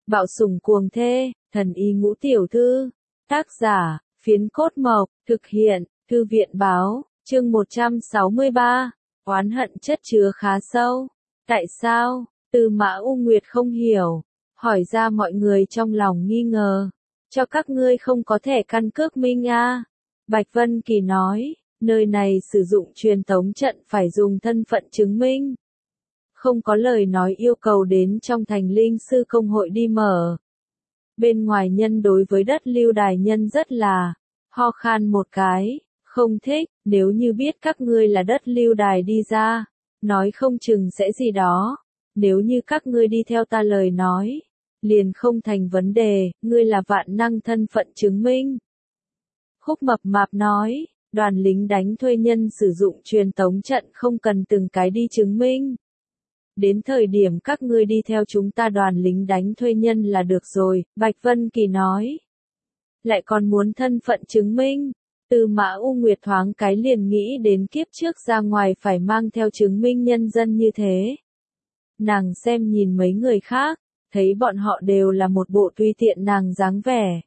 Bạo sủng cuồng thê, thần y ngũ tiểu thư. Tác giả, Phiến Cốt Mộc, thực hiện, Thư viện báo, chương 163, oán hận chất chứa khá sâu. Tại sao? Tư Mã U Nguyệt không hiểu, hỏi ra mọi người trong lòng nghi ngờ. Cho các ngươi không có thẻ căn cước minh a? Bạch Vân Kỳ nói, nơi này sử dụng truyền tống trận phải dùng thân phận chứng minh. Không có lời nói yêu cầu đến trong thành linh sư công hội đi mở. Bên ngoài nhân đối với đất Lưu Đài nhân rất là, ho khan một cái, không thích, nếu như biết các ngươi là đất Lưu Đài đi ra, nói không chừng sẽ gì đó, nếu như các ngươi đi theo ta lời nói, liền không thành vấn đề, ngươi là vạn năng thân phận chứng minh. Khúc Mập Mạp nói, đoàn lính đánh thuê nhân sử dụng truyền tống trận không cần từng cái đi chứng minh. Đến thời điểm các ngươi đi theo chúng ta đoàn lính đánh thuê nhân là được rồi, Bạch Vân Kỳ nói. Lại còn muốn thân phận chứng minh. Tư Mã U Nguyệt thoáng cái liền nghĩ đến kiếp trước ra ngoài phải mang theo chứng minh nhân dân như thế. Nàng xem nhìn mấy người khác, thấy bọn họ đều là một bộ tùy tiện nàng dáng vẻ.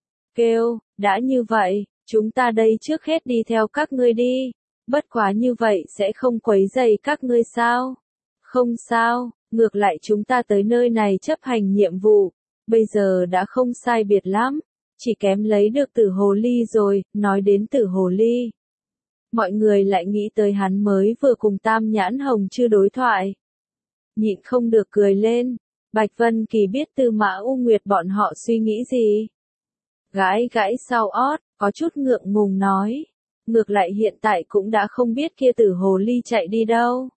Kêu, đã như vậy, chúng ta đây trước hết đi theo các ngươi đi, bất quá như vậy sẽ không quấy rầy các ngươi sao? Không sao, ngược lại chúng ta tới nơi này chấp hành nhiệm vụ, bây giờ đã không sai biệt lắm, chỉ kém lấy được Tử Hồ Ly rồi, nói đến Tử Hồ Ly. Mọi người lại nghĩ tới hắn mới vừa cùng Tam Nhãn Hồng chưa đối thoại. Nhịn không được cười lên, Bạch Vân Kỳ biết Tư Mã U Nguyệt bọn họ suy nghĩ gì. Gãi gãi sau ót, có chút ngượng ngùng nói, ngược lại hiện tại cũng đã không biết kia Tử Hồ Ly chạy đi đâu.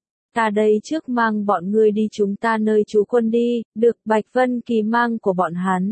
Ta đây trước mang bọn ngươi đi chúng ta nơi trú quân đi, được Bạch Vân Kỳ mang của bọn hắn.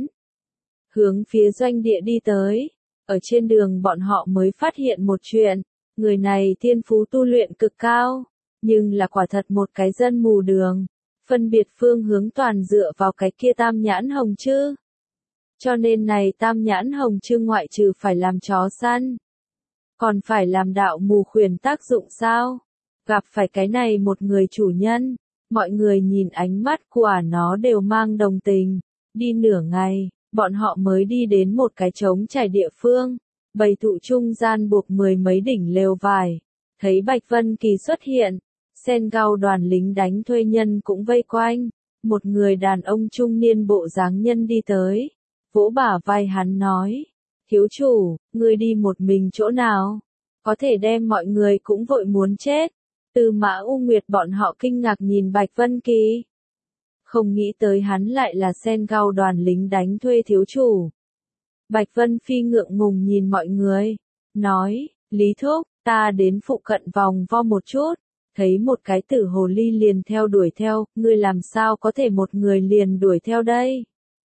Hướng phía doanh địa đi tới, ở trên đường bọn họ mới phát hiện một chuyện, người này thiên phú tu luyện cực cao, nhưng là quả thật một cái dân mù đường, phân biệt phương hướng toàn dựa vào cái kia Tam Nhãn Hồng chứ. Cho nên này Tam Nhãn Hồng chứ ngoại trừ phải làm chó săn, còn phải làm đạo mù khuyển tác dụng sao? Gặp phải cái này một người chủ nhân, mọi người nhìn ánh mắt của nó đều mang đồng tình, đi nửa ngày, bọn họ mới đi đến một cái trống trải địa phương, bầy thụ trung gian buộc mười mấy đỉnh lều vải, thấy Bạch Vân Kỳ xuất hiện, Sen Gao đoàn lính đánh thuê nhân cũng vây quanh, một người đàn ông trung niên bộ dáng nhân đi tới, vỗ bả vai hắn nói, thiếu chủ, ngươi đi một mình chỗ nào, có thể đem mọi người cũng vội muốn chết. Tư Mã U Nguyệt bọn họ kinh ngạc nhìn Bạch Vân Kỳ. Không nghĩ tới hắn lại là Sen Gao đoàn lính đánh thuê thiếu chủ. Bạch Vân Phi ngượng ngùng nhìn mọi người, nói, Lý Thúc, ta đến phụ cận vòng vo một chút, thấy một cái Tử Hồ Ly liền theo đuổi theo, ngươi làm sao có thể một người liền đuổi theo đây?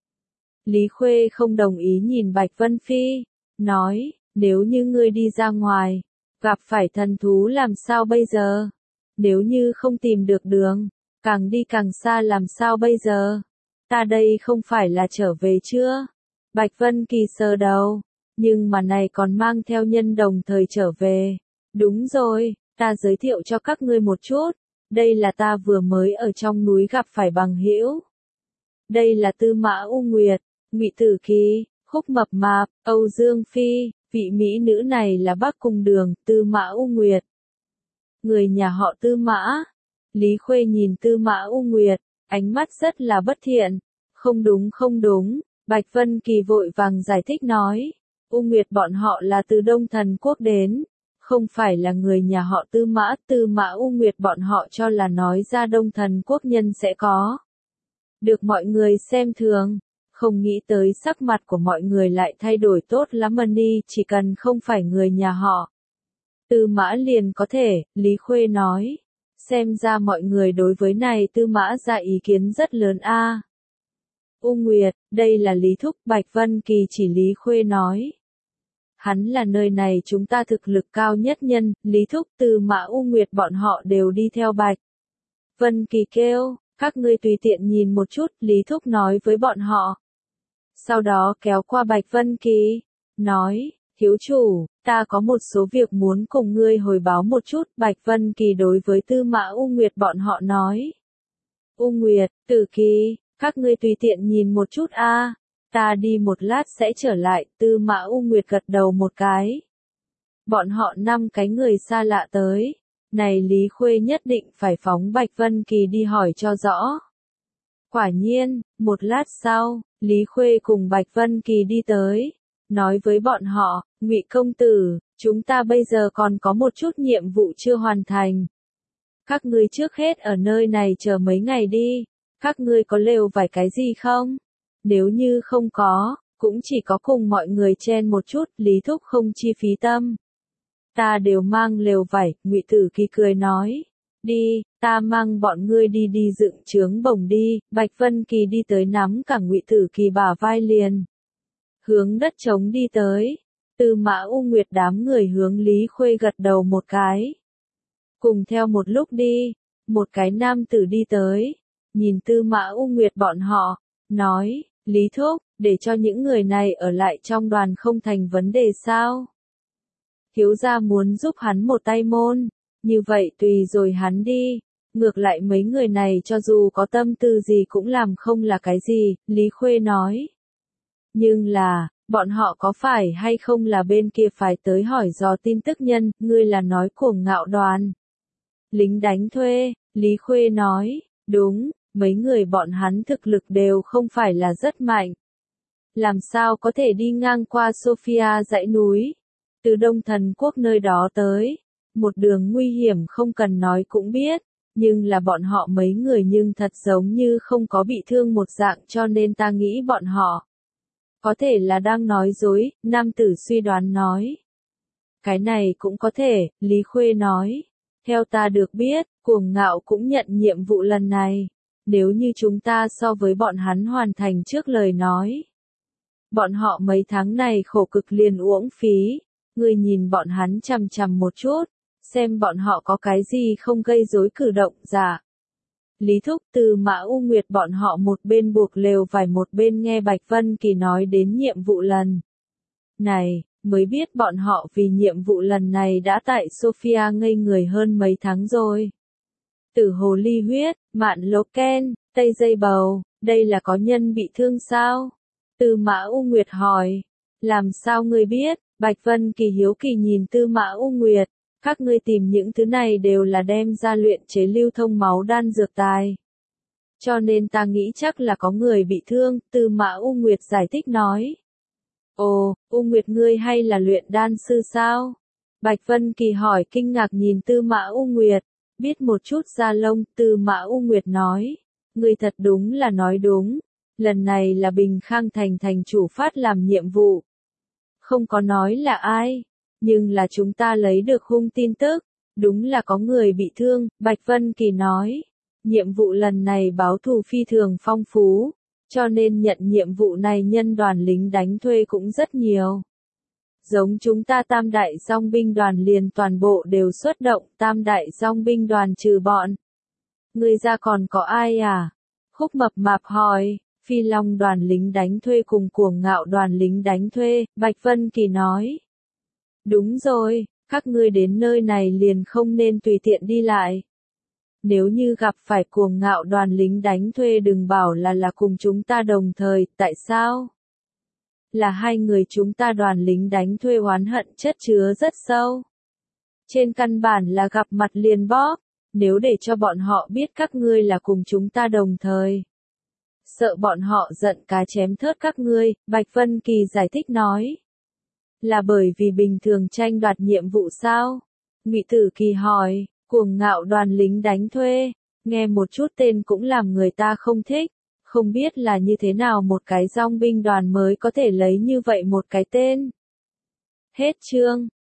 Lý Khuê không đồng ý nhìn Bạch Vân Phi, nói, nếu như ngươi đi ra ngoài, gặp phải thần thú làm sao bây giờ? Nếu như không tìm được đường, càng đi càng xa làm sao bây giờ? Ta đây không phải là trở về chưa? Bạch Vân Kỳ sờ đầu, nhưng mà này còn mang theo nhân đồng thời trở về. Đúng rồi, ta giới thiệu cho các ngươi một chút, đây là ta vừa mới ở trong núi gặp phải bằng hữu. Đây là Tư Mã U Nguyệt, Ngụy Tử Kỳ, Khúc Mập Mạp, Âu Dương Phi, vị mỹ nữ này là Bắc Cung Đường, Tư Mã U Nguyệt. Người nhà họ Tư Mã. Lý Khuê nhìn Tư Mã U Nguyệt, ánh mắt rất là bất thiện. Không đúng không đúng, Bạch Vân Kỳ vội vàng giải thích nói. U Nguyệt bọn họ là từ Đông Thần Quốc đến, không phải là người nhà họ Tư Mã. Tư Mã U Nguyệt bọn họ cho là nói ra Đông Thần Quốc nhân sẽ có. Được mọi người xem thường, không nghĩ tới sắc mặt của mọi người lại thay đổi tốt lắm đi, chỉ cần không phải người nhà họ Tư Mã liền có thể, Lý Khuê nói. Xem ra mọi người đối với này Tư Mã ra ý kiến rất lớn a. U Nguyệt, đây là Lý Thúc, Bạch Vân Kỳ chỉ Lý Khuê nói. Hắn là nơi này chúng ta thực lực cao nhất nhân, Lý Thúc, Tư Mã U Nguyệt bọn họ đều đi theo Bạch Vân Kỳ kêu, các ngươi tùy tiện nhìn một chút, Lý Thúc nói với bọn họ. Sau đó kéo qua Bạch Vân Kỳ, nói, thiếu chủ, ta có một số việc muốn cùng ngươi hồi báo một chút, Bạch Vân Kỳ đối với Tư Mã U Nguyệt bọn họ nói. U Nguyệt, Tử Kỳ, Các ngươi tùy tiện nhìn một chút a, ta đi một lát sẽ trở lại. Tư Mã U Nguyệt gật đầu một cái. Bọn họ 5 cái người xa lạ tới. Này Lý Khuê nhất định phải phóng Bạch Vân Kỳ đi hỏi cho rõ. Quả nhiên, một lát sau, Lý Khuê cùng Bạch Vân Kỳ đi tới, nói với bọn họ, Ngụy công tử, chúng ta bây giờ còn có một chút nhiệm vụ chưa hoàn thành. Các ngươi trước hết ở nơi này chờ mấy ngày đi, các ngươi có lều vải cái gì không? Nếu như không có, cũng chỉ có cùng mọi người chen một chút, Lý Thúc không chi phí tâm. Ta đều mang lều vải, Ngụy Tử Kỳ cười nói. Đi, ta mang bọn ngươi đi dựng trướng bổng đi. Bạch Vân Kỳ đi tới nắm cả Ngụy Tử Kỳ bả vai liền. Hướng đất trống đi tới. Tư Mã U Nguyệt đám người hướng Lý Khuê gật đầu một cái. Cùng theo một lúc đi, một cái nam tử đi tới. Nhìn Tư Mã U Nguyệt bọn họ, nói, Lý Thúc, để cho những người này ở lại trong đoàn không thành vấn đề sao? Thiếu gia muốn giúp hắn một tay môn. Như vậy tùy rồi hắn đi, ngược lại mấy người này cho dù có tâm tư gì cũng làm không là cái gì, Lý Khuê nói. Nhưng là, bọn họ có phải hay không là bên kia phải tới hỏi dò tin tức nhân, ngươi là nói Cuồng Ngạo đoàn. Lính đánh thuê, Lý Khuê nói, đúng, mấy người bọn hắn thực lực đều không phải là rất mạnh. Làm sao có thể đi ngang qua Sophia dãy núi, từ Đông Thần Quốc nơi đó tới. Một đường nguy hiểm không cần nói cũng biết, nhưng là bọn họ mấy người nhưng thật giống như không có bị thương một dạng cho nên ta nghĩ bọn họ có thể là đang nói dối, nam tử suy đoán nói. Cái này cũng có thể, Lý Khuê nói. Theo ta được biết, Cuồng Ngạo cũng nhận nhiệm vụ lần này. Nếu như chúng ta so với bọn hắn hoàn thành trước lời nói. Bọn họ mấy tháng này khổ cực liền uổng phí. Ngươi nhìn bọn hắn chằm chằm một chút. Xem bọn họ có cái gì không gây rối cử động giả. Lý Thúc Tư Mã U Nguyệt bọn họ một bên buộc lều vải một bên nghe Bạch Vân Kỳ nói đến nhiệm vụ lần này, mới biết bọn họ vì nhiệm vụ lần này đã tại Sophia ngây người hơn mấy tháng rồi. Tử hồ ly huyết, mạn lỗ ken, tây dây bầu, đây là có nhân bị thương sao? Tư Mã U Nguyệt hỏi. Làm sao ngươi biết? Bạch Vân Kỳ hiếu kỳ nhìn Tư Mã U Nguyệt. Các ngươi tìm những thứ này đều là đem ra luyện chế lưu thông máu đan dược tài. Cho nên ta nghĩ chắc là có người bị thương, Tư Mã U Nguyệt giải thích nói. Ồ, U Nguyệt ngươi hay là luyện đan sư sao? Bạch Vân Kỳ hỏi kinh ngạc nhìn Tư Mã U Nguyệt, biết một chút da lông, Tư Mã U Nguyệt nói. Ngươi thật đúng là nói đúng, lần này là Bình Khang thành thành chủ phát làm nhiệm vụ. Không có nói là ai. Nhưng là chúng ta lấy được hung tin tức, đúng là có người bị thương, Bạch Vân Kỳ nói. Nhiệm vụ lần này báo thù phi thường phong phú, cho nên nhận nhiệm vụ này nhân đoàn lính đánh thuê cũng rất nhiều. Giống chúng ta tam đại dòng binh đoàn liền toàn bộ đều xuất động, tam đại dòng binh đoàn trừ bọn. Người ra còn có ai à? Khúc Mập Mạp hỏi. Phi Long đoàn lính đánh thuê cùng Cuồng Ngạo đoàn lính đánh thuê, Bạch Vân Kỳ nói. Đúng rồi, các ngươi đến nơi này liền không nên tùy tiện đi lại. Nếu như gặp phải Cuồng Ngạo đoàn lính đánh thuê đừng bảo là cùng chúng ta đồng thời, tại sao? Là hai người chúng ta đoàn lính đánh thuê oán hận chất chứa rất sâu. Trên căn bản là gặp mặt liền bóp, nếu để cho bọn họ biết các ngươi là cùng chúng ta đồng thời. Sợ bọn họ giận cá chém thớt các ngươi, Bạch Vân Kỳ giải thích nói. Là bởi vì bình thường tranh đoạt nhiệm vụ sao? Ngụy Tử Kỳ hỏi, Cuồng Ngạo đoàn lính đánh thuê, nghe một chút tên cũng làm người ta không thích, không biết là như thế nào một cái dòng binh đoàn mới có thể lấy như vậy một cái tên. Hết chương.